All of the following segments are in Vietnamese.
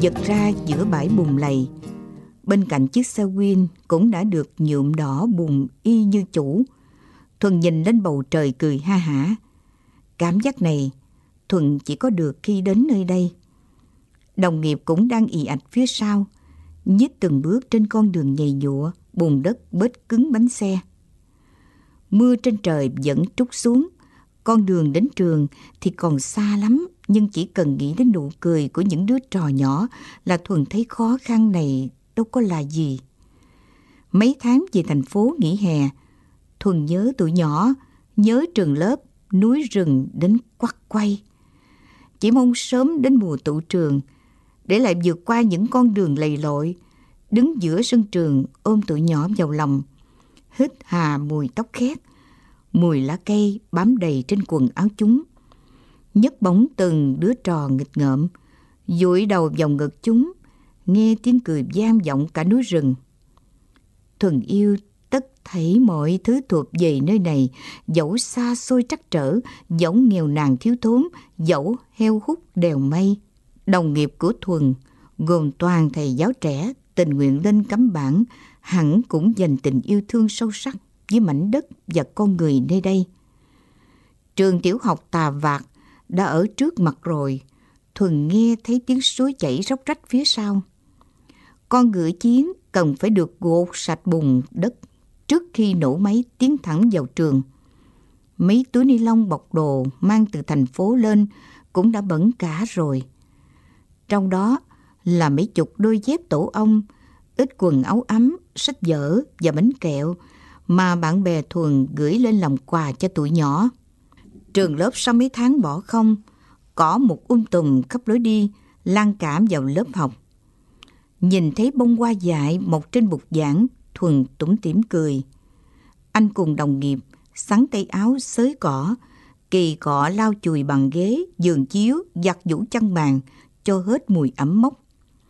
giật ra giữa bãi bùn lầy. Bên cạnh chiếc xe Win cũng đã được nhuộm đỏ bùn y như chủ. Thuần nhìn lên bầu trời cười ha hả. Cảm giác này Thuần chỉ có được khi đến nơi đây. Đồng nghiệp cũng đang ì ạch phía sau, nhích từng bước trên con đường nhầy nhụa, bùn đất bết cứng bánh xe. Mưa trên trời vẫn trút xuống. Con đường đến trường thì còn xa lắm, nhưng chỉ cần nghĩ đến nụ cười của những đứa trò nhỏ là Thuần thấy khó khăn này đâu có là gì. Mấy tháng về thành phố nghỉ hè, Thuần nhớ tụi nhỏ, nhớ trường lớp, núi rừng đến quắt quay. Chỉ mong sớm đến mùa tụ trường, để lại vượt qua những con đường lầy lội, đứng giữa sân trường ôm tụi nhỏ vào lòng, hít hà mùi tóc khét, mùi lá cây bám đầy trên quần áo chúng. Nhấc bổng từng đứa trò nghịch ngợm, dụi đầu vào ngực chúng, nghe tiếng cười vang vọng cả núi rừng. Thuần yêu tất thảy mọi thứ thuộc về nơi này, dẫu xa xôi trắc trở, dẫu nghèo nàn thiếu thốn, dẫu heo hút đèo mây. Đồng nghiệp của Thuần, gồm toàn thầy giáo trẻ tình nguyện lên cắm bản, hẳn cũng dành tình yêu thương sâu sắc với mảnh đất và con người nơi đây. Trường tiểu học Tà Vạc đã ở trước mặt rồi. Thuần nghe thấy tiếng suối chảy róc rách phía sau. Con ngựa chiến cần phải được gột sạch bùn đất trước khi nổ máy tiến thẳng vào trường. Mấy túi ni lông bọc đồ mang từ thành phố lên cũng đã bẩn cả rồi. Trong đó là mấy chục đôi dép tổ ong, ít quần áo ấm, sách vở và bánh kẹo mà bạn bè Thuần gửi lên làm quà cho tụi nhỏ. Trường lớp sau mấy tháng bỏ không, cỏ một tùm khắp lối đi, lan cảm vào lớp học. Nhìn thấy bông hoa dại mọc trên bục giảng, Thuần tủm tỉm cười. Anh cùng đồng nghiệp xắn tay áo xới cỏ, kỳ cọ lau chùi bằng ghế, giường chiếu, giặt giũ chăn màn cho hết mùi ẩm mốc.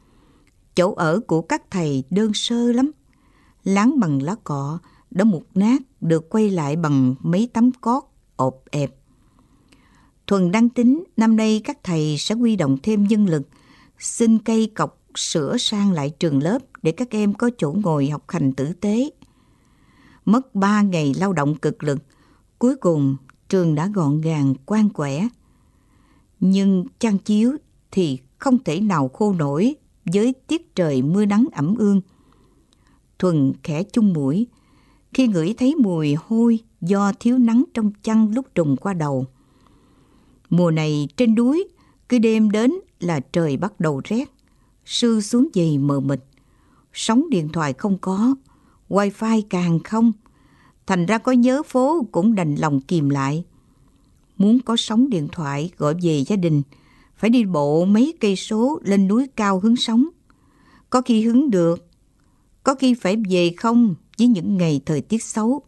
Chỗ ở của các thầy đơn sơ lắm. Láng bằng lá cọ đã mục nát, được quay lại bằng mấy tấm cót ộp ẹp. Thuần đang tính năm nay các thầy sẽ huy động thêm nhân lực, xin cây cọc sửa sang lại trường lớp để các em có chỗ ngồi học hành tử tế. Mất 3 ngày lao động cực lực, cuối cùng trường đã gọn gàng quang quẻ. Nhưng chăn chiếu thì không thể nào khô nổi với tiết trời mưa nắng ẩm ương. Thuần khẽ chung mũi khi ngửi thấy mùi hôi do thiếu nắng trong chăn lúc trùng qua đầu. Mùa này trên núi, cứ đêm đến là trời bắt đầu rét, sương xuống dày mờ mịt, sóng điện thoại không có, wifi càng không, thành ra có nhớ phố cũng đành lòng kìm lại. Muốn có sóng điện thoại gọi về gia đình, phải đi bộ mấy cây số lên núi cao hứng sóng. Có khi hứng được, có khi phải về không với những ngày thời tiết xấu.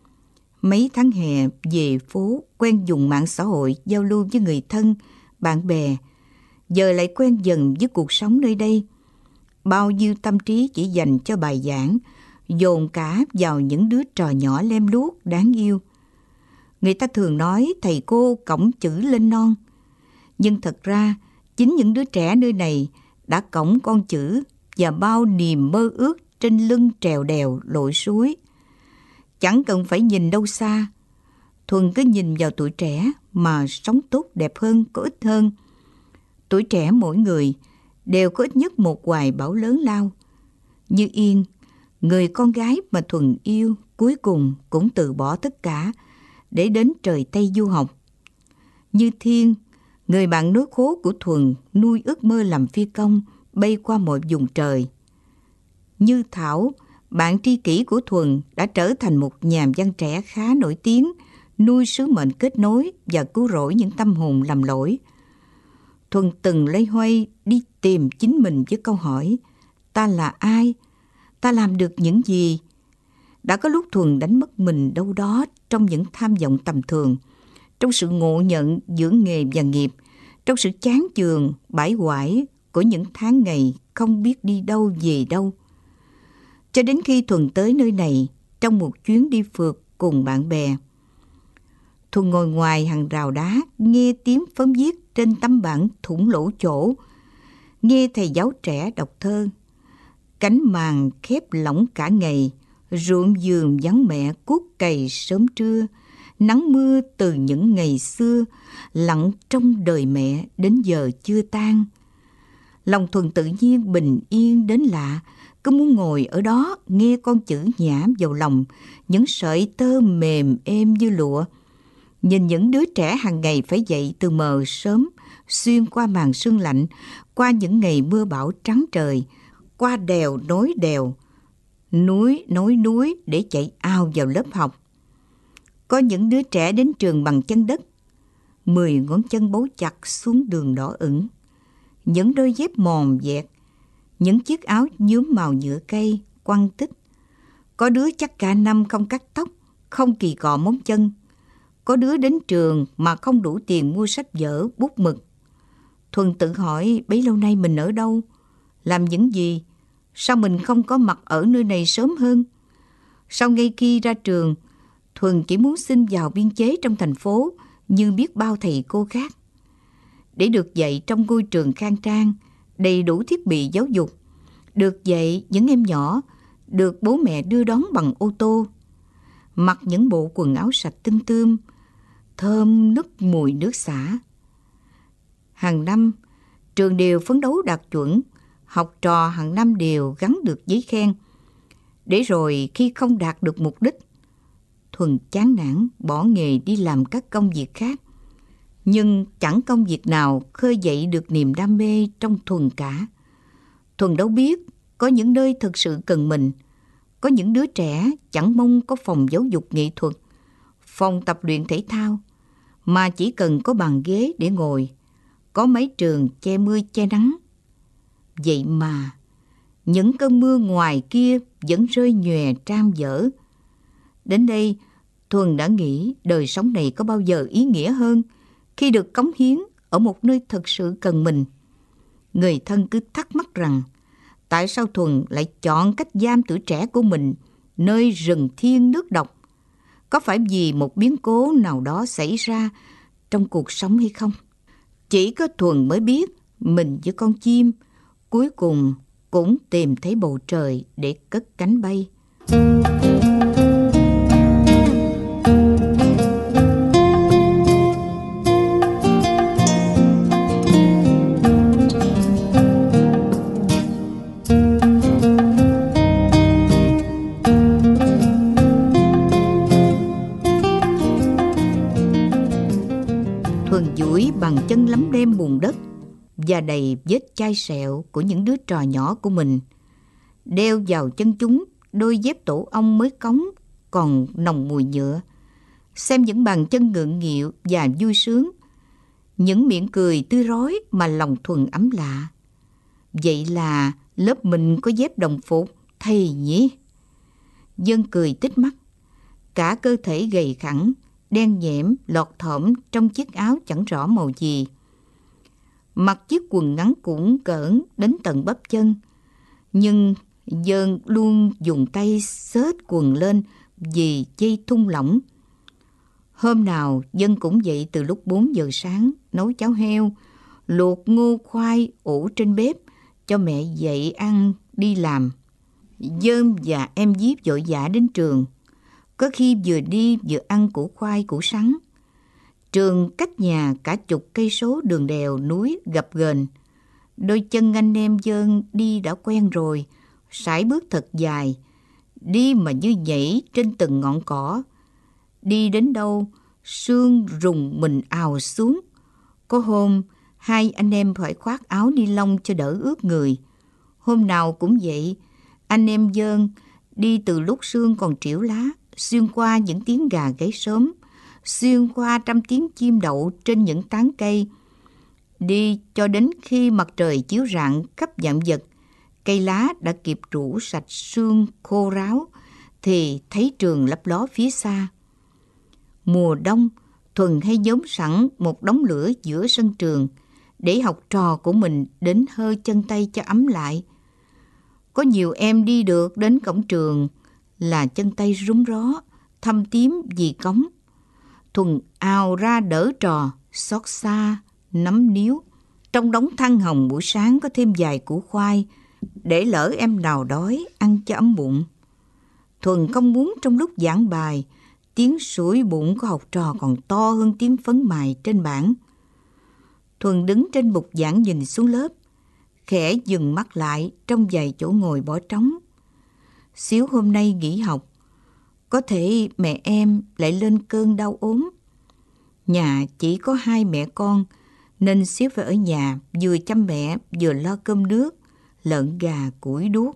Mấy tháng hè về phố quen dùng mạng xã hội giao lưu với người thân, bạn bè, giờ lại quen dần với cuộc sống nơi đây. Bao nhiêu tâm trí chỉ dành cho bài giảng, dồn cả vào những đứa trò nhỏ lem luốc đáng yêu. Người ta thường nói thầy cô cõng chữ lên non, nhưng thật ra chính những đứa trẻ nơi này đã cõng con chữ và bao niềm mơ ước trên lưng trèo đèo lội suối. Chẳng cần phải nhìn đâu xa, Thuần cứ nhìn vào tuổi trẻ mà sống tốt đẹp hơn, có ích hơn. Tuổi trẻ mỗi người đều có ít nhất một hoài bão lớn lao. Như Yên, người con gái mà Thuần yêu, cuối cùng cũng từ bỏ tất cả để đến trời Tây du học. Như Thiên, người bạn nối khố của Thuần, nuôi ước mơ làm phi công, bay qua mọi vùng trời. Như Thảo, bạn tri kỷ của Thuần, đã trở thành một nhà văn trẻ khá nổi tiếng, nuôi sứ mệnh kết nối và cứu rỗi những tâm hồn lầm lỗi. Thuần từng loay hoay đi tìm chính mình với câu hỏi: ta là ai? Ta làm được những gì? Đã có lúc Thuần đánh mất mình đâu đó trong những tham vọng tầm thường, trong sự ngộ nhận giữa nghề và nghiệp, trong sự chán chường, bãi quải của những tháng ngày không biết đi đâu về đâu. Cho đến khi Thuần tới nơi này trong một chuyến đi phượt cùng bạn bè. Thuần ngồi ngoài hàng rào đá, nghe tiếng phấn viết trên tấm bảng thủng lỗ chỗ. nghe thầy giáo trẻ đọc thơ. Cánh màn khép lỏng cả ngày, ruộng vườn vắng mẹ cuốc cày sớm trưa. Nắng mưa từ những ngày xưa, lặng trong đời mẹ đến giờ chưa tan. Lòng Thuần tự nhiên bình yên đến lạ, cứ muốn ngồi ở đó nghe con chữ nhảm vào lòng, những sợi tơ mềm êm như lụa. Nhìn những đứa trẻ hàng ngày phải dậy từ mờ sớm, xuyên qua màn sương lạnh, qua những ngày mưa bão trắng trời, qua đèo nối đèo, núi nối núi để chạy ao vào lớp học. Có những đứa trẻ đến trường bằng chân đất, 10 ngón chân bấu chặt xuống đường đỏ ửng, những đôi dép mòn vẹt, những chiếc áo nhuốm màu nhựa cây, quăng tích. Có đứa chắc cả năm không cắt tóc, không kỳ cọ móng chân. Có đứa đến trường mà không đủ tiền mua sách vở, bút mực. Thuần tự hỏi bấy lâu nay mình ở đâu, làm những gì, sao mình không có mặt ở nơi này sớm hơn. Sau ngay khi ra trường, Thuần chỉ muốn xin vào biên chế trong thành phố như biết bao thầy cô khác. Để được dạy trong ngôi trường khang trang, đầy đủ thiết bị giáo dục, được dạy những em nhỏ, được bố mẹ đưa đón bằng ô tô, mặc những bộ quần áo sạch tinh tươm, thơm nức mùi nước xả. Hàng năm, trường đều phấn đấu đạt chuẩn, học trò hàng năm đều gắn được giấy khen. Để rồi khi không đạt được mục đích, Thuần chán nản bỏ nghề đi làm các công việc khác. Nhưng chẳng công việc nào khơi dậy được niềm đam mê trong Thuần cả. Thuần đâu biết có những nơi thực sự cần mình. Có những đứa trẻ chẳng mong có phòng giáo dục nghệ thuật, phòng tập luyện thể thao, mà chỉ cần có bàn ghế để ngồi, có mái trường che mưa che nắng. Vậy mà những cơn mưa ngoài kia vẫn rơi nhòe tram dở. Đến đây, Thuần đã nghĩ đời sống này có bao giờ ý nghĩa hơn khi được cống hiến ở một nơi thực sự cần mình. Người thân cứ thắc mắc rằng tại sao Thuần lại chọn cách giam tuổi trẻ của mình nơi rừng thiên nước độc? Có phải vì một biến cố nào đó xảy ra trong cuộc sống hay không? Chỉ có Thuần mới biết mình như con chim cuối cùng cũng tìm thấy bầu trời để cất cánh bay. Thuần duỗi bằng chân lấm lem bùn đất và đầy vết chai sẹo của những đứa trò nhỏ của mình, đeo vào chân chúng đôi dép tổ ong mới cống còn nồng mùi nhựa, xem những bàn chân ngượng nghịu và vui sướng, những miệng cười tươi rói mà lòng Thuần ấm lạ. Vậy là lớp mình có dép đồng phục thầy nhỉ? Dân cười tít mắt, cả cơ thể gầy khẳng, đen nhẽm lọt thỏm trong chiếc áo chẳng rõ màu gì. Mặc chiếc quần ngắn cũn cỡn đến tận bắp chân, nhưng Dân luôn dùng tay xết quần lên vì dây thun lỏng. Hôm nào Dân cũng dậy từ lúc 4 giờ sáng, nấu cháo heo, luộc ngô khoai ủ trên bếp cho mẹ dậy ăn đi làm. Dân và em Diếp vội vã đến trường, có khi vừa đi vừa ăn củ khoai củ sắn. Trường cách nhà cả chục cây số đường đèo núi gập ghềnh. Đôi chân anh em Dân đi đã quen rồi, sải bước thật dài, đi mà như nhảy trên từng ngọn cỏ. Đi đến đâu, sương rùng mình ào xuống. Có hôm, hai anh em phải khoác áo ni lông cho đỡ ướt người. Hôm nào cũng vậy, anh em Dân đi từ lúc sương còn trĩu lá, xuyên qua những tiếng gà gáy sớm, xuyên qua trăm tiếng chim đậu trên những tán cây. Đi cho đến khi mặt trời chiếu rạng khắp vạn vật, cây lá đã kịp rũ sạch sương khô ráo, thì thấy trường lấp ló phía xa. Mùa đông, Thuần hay nhóm sẵn một đống lửa giữa sân trường để học trò của mình đến hơ chân tay cho ấm lại. Có nhiều em đi được đến cổng trường là chân tay rúng ró, thâm tím vì cống. Thuần ào ra đỡ trò, xót xa, nắm níu. Trong đống than hồng buổi sáng có thêm vài củ khoai, để lỡ em nào đói ăn cho ấm bụng. Thuần không muốn trong lúc giảng bài, tiếng sủi bụng của học trò còn to hơn tiếng phấn mài trên bảng. Thuần đứng trên bục giảng nhìn xuống lớp, khẽ dừng mắt lại trong vài chỗ ngồi bỏ trống. Xíu hôm nay nghỉ học, có thể mẹ em lại lên cơn đau ốm. Nhà chỉ có 2 mẹ con, nên Xíu phải ở nhà vừa chăm mẹ vừa lo cơm nước, lợn gà, củi đuốc.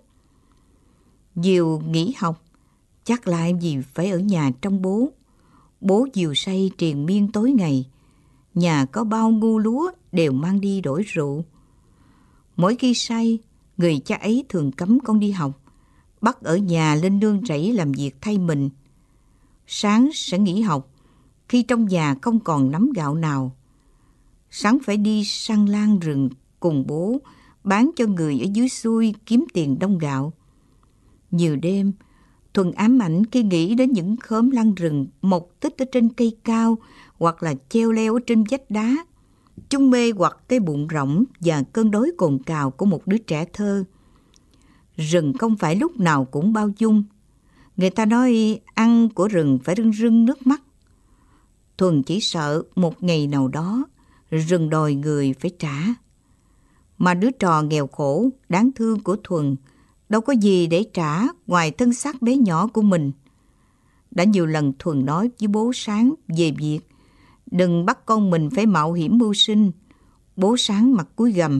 Diều nghỉ học, chắc lại vì phải ở nhà trông bố. Bố Diều say triền miên tối ngày, nhà có bao ngu lúa đều mang đi đổi rượu. Mỗi khi say, người cha ấy thường cấm con đi học, bắt ở nhà lên nương rẫy làm việc thay mình. Sáng sẽ nghỉ học, khi trong nhà không còn nắm gạo nào. Sáng phải đi săn lan rừng cùng bố, bán cho người ở dưới xuôi kiếm tiền đông gạo. Nhiều đêm, Thuần ám ảnh khi nghĩ đến những khóm lan rừng mọc tích ở trên cây cao hoặc là treo leo ở trên vách đá. Chúng mê hoặc cái bụng rỗng và cơn đói cồn cào của một đứa trẻ thơ. Rừng không phải lúc nào cũng bao dung. Người ta nói ăn của rừng phải rưng rưng nước mắt. Thuần chỉ sợ một ngày nào đó rừng đòi người phải trả. Mà đứa trò nghèo khổ, đáng thương của Thuần đâu có gì để trả ngoài thân xác bé nhỏ của mình. Đã nhiều lần Thuần nói với bố Sáng về việc đừng bắt con mình phải mạo hiểm mưu sinh. Bố Sáng mặt cúi gằm: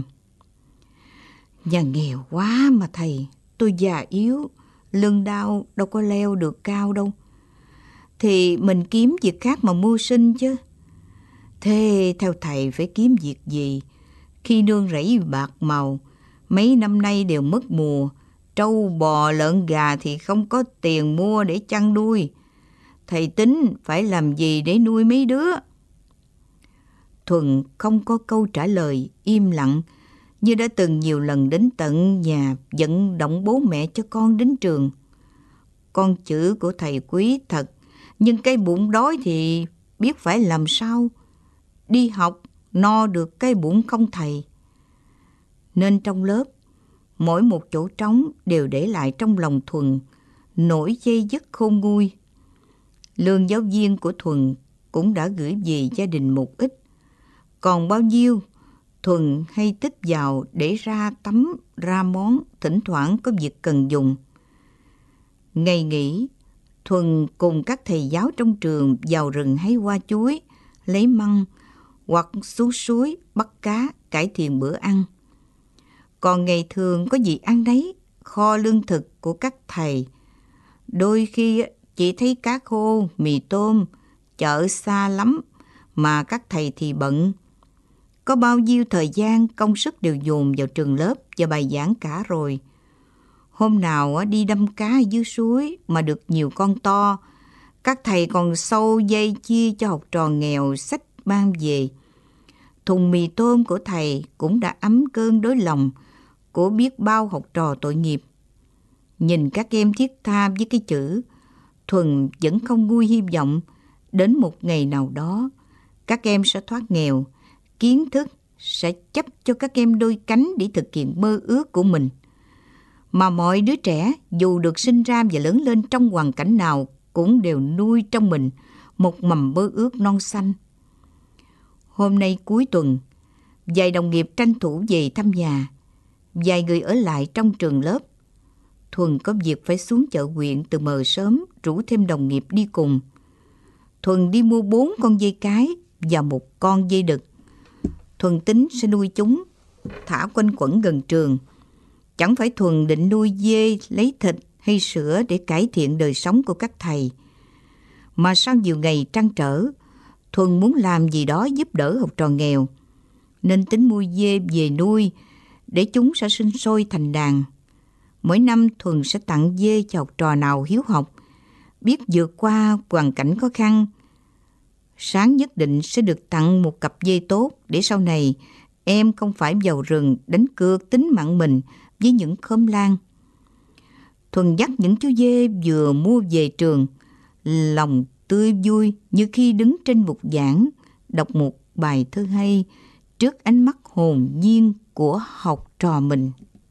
nhà nghèo quá mà thầy, tôi già yếu, lưng đau đâu có leo được cao đâu. Thì mình kiếm việc khác mà mưu sinh chứ. Thế theo thầy phải kiếm việc gì? Khi nương rẫy bạc màu, mấy năm nay đều mất mùa, trâu bò lợn gà thì không có tiền mua để chăn nuôi. Thầy tính phải làm gì để nuôi mấy đứa? Thuần không có câu trả lời, im lặng, như đã từng nhiều lần đến tận nhà vận động bố mẹ cho con đến trường. Con chữ của thầy quý thật, nhưng cái bụng đói thì biết phải làm sao. Đi học no được cái bụng không thầy. Nên trong lớp, mỗi một chỗ trống đều để lại trong lòng Thuần nỗi dây dứt khôn nguôi. Lương giáo viên của Thuần cũng đã gửi về gia đình một ít. Còn bao nhiêu, Thuần hay tích vào để ra tắm, ra món, thỉnh thoảng có việc cần dùng. Ngày nghỉ, Thuần cùng các thầy giáo trong trường vào rừng hái hoa chuối, lấy măng, hoặc xuống suối bắt cá cải thiện bữa ăn. Còn ngày thường có gì ăn đấy, kho lương thực của các thầy. Đôi khi chỉ thấy cá khô, mì tôm, chợ xa lắm, mà các thầy thì bận. Có bao nhiêu thời gian, công sức đều dồn vào trường lớp và bài giảng cả rồi. Hôm nào đi đâm cá dưới suối mà được nhiều con to, các thầy còn sâu dây chia cho học trò nghèo xách mang về. Thùng mì tôm của thầy cũng đã ấm cơn đói lòng của biết bao học trò tội nghiệp. Nhìn các em thiết tha với cái chữ, Thuần vẫn không nguôi hy vọng đến một ngày nào đó các em sẽ thoát nghèo, kiến thức sẽ chấp cho các em đôi cánh để thực hiện mơ ước của mình. Mà mọi đứa trẻ dù được sinh ra và lớn lên trong hoàn cảnh nào cũng đều nuôi trong mình một mầm mơ ước non xanh. Hôm nay cuối tuần, vài đồng nghiệp tranh thủ về thăm nhà, vài người ở lại trong trường lớp. Thuần có việc phải xuống chợ huyện từ mờ sớm, rủ thêm đồng nghiệp đi cùng. Thuần đi mua 4 con dê cái và 1 con dê đực. Thuần tính sẽ nuôi chúng, thả quanh quẩn gần trường. Chẳng phải Thuần định nuôi dê lấy thịt hay sữa để cải thiện đời sống của các thầy. Mà sau nhiều ngày trăn trở, Thuần muốn làm gì đó giúp đỡ học trò nghèo, nên tính mua dê về nuôi để chúng sẽ sinh sôi thành đàn. Mỗi năm Thuần sẽ tặng dê cho học trò nào hiếu học, biết vượt qua hoàn cảnh khó khăn. Sáng nhất định sẽ được tặng một cặp dê tốt để sau này em không phải vào rừng đánh cược tính mạng mình với những khóm lan. Thuần dắt những chú dê vừa mua về trường, lòng tươi vui như khi đứng trên bục giảng, đọc một bài thơ hay trước ánh mắt hồn nhiên của học trò mình.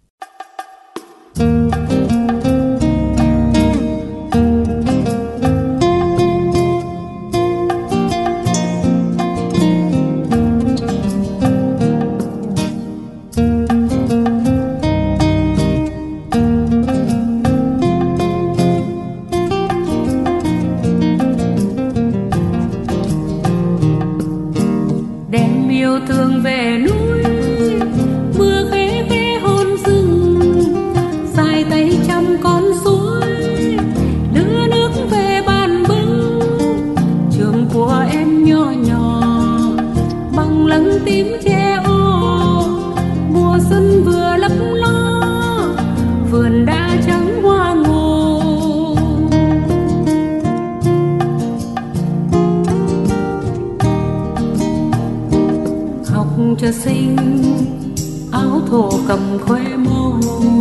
Cho xinh áo thổ cầm khoe màu,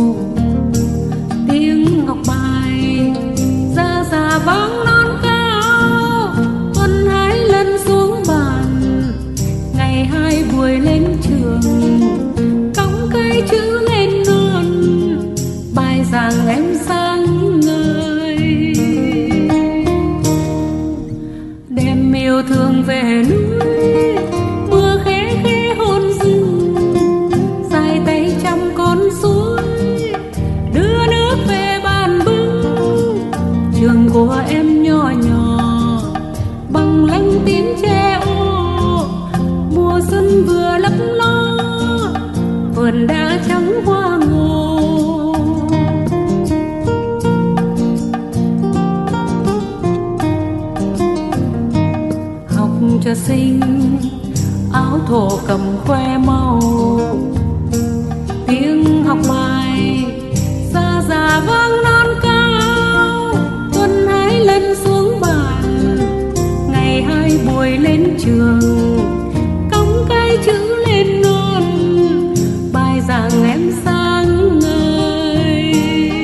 tiếng ngọc bài ra già vang non cao. Tuần 2 lần xuống bàn, ngày 2 buổi lên trường, cõng cây chữ lên non, bài giảng em sáng ngời. Đem yêu thương về núi, của em nhỏ nhỏ bằng lăng tím tre ô. Mùa xuân vừa lấp ló, vườn đã trắng hoa ngô. Học cho xinh áo thổ cầm khoe màu, tiếng học bài ra già vang non cao. Lần xuống bàn, ngày 2 buổi lên trường, cõng cây chữ lên non, bài giảng em sáng ngời.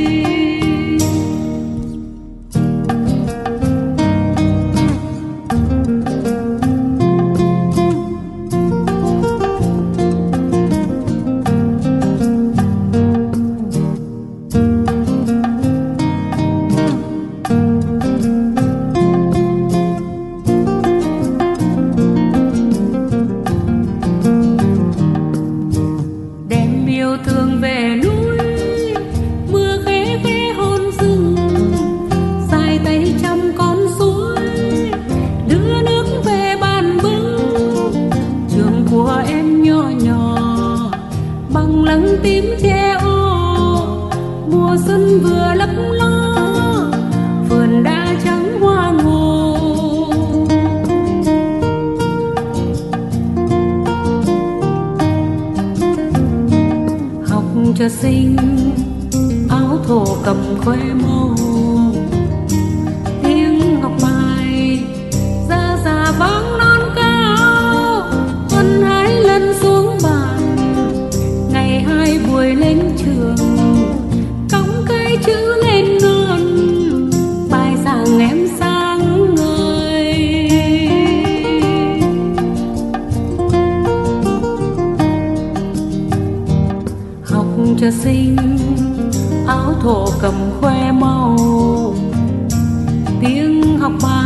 Tím tre ô, mùa xuân vừa lấp ló, vườn đã trắng hoa ngô. Học cho xinh áo thổ cầm khoe màu, tiếng học bài ra già vang non cao. Tuần 2 lần xuống bàn, ngày 2 buổi lên trường, cõng cây chữ lên non, bài giảng em sáng ngời. Học cho xinh áo thổ cầm khoe màu, tiếng học bài